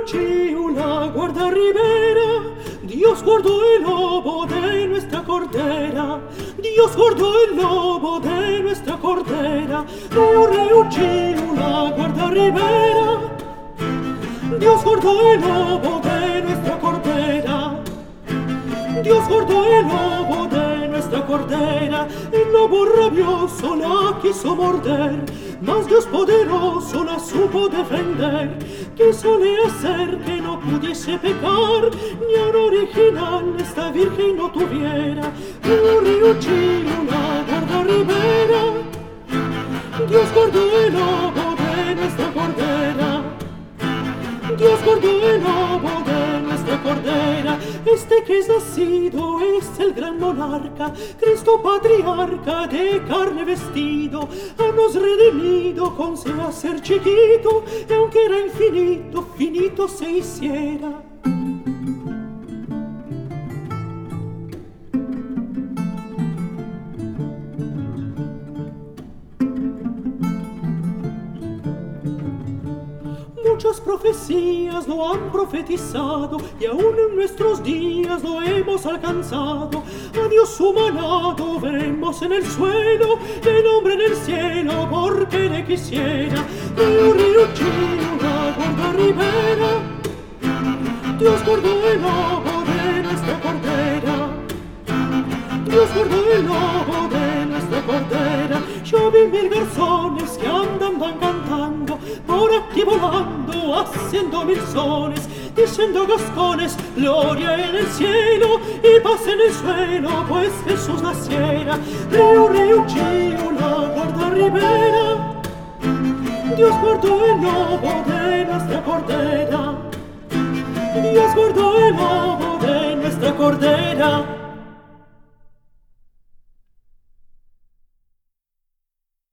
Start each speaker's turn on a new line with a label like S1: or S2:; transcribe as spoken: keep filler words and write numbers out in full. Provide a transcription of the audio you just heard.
S1: Riucci, la guarda ribera, Dios guardó el lobo de nuestra cordera, Dios guardó el lobo de nuestra cordera. Riu, Riucci, la guarda ribera, Dios guardó el lobo de nuestra cordera, Dios guardó el lobo de nuestra cordera. El lobo rabioso la quiso morder, mas Dios poderoso la supo defender. Quísole hacer que no pudiese pecar, ni a un original esta virgen no tuviera. Riu, Riucci, la guarda ribera, Dios guardó el lobo de nuestra cordera, Dios guardó el lobo de nuestra cordera. Este que es nacido es el gran monarca, Cristo patriarca de carne vestido. A nos redimido con se hacer chiquito, y aunque era infinito, finito se hiciera. Muchas profecías lo han profetizado, y aún en nuestros días lo hemos alcanzado. A Dios humanado vemos en el suelo, el hombre en el cielo porque le quisiera. Riu, Riucci, la guarda ribera, Dios guardó el lobo de nuestra cordera, Dios guardó el lobo de nuestra cordera. Yo vi mil garzones que andan van cantando, por aquí volando, haciendo mil sones, diciendo gascones, gloria en el cielo y paz en el suelo, pues Jesús naciera. Riu, Riucci, la guarda ribera, Dios guardó el lobo de nuestra cordera, Dios guardó el lobo de nuestra cordera.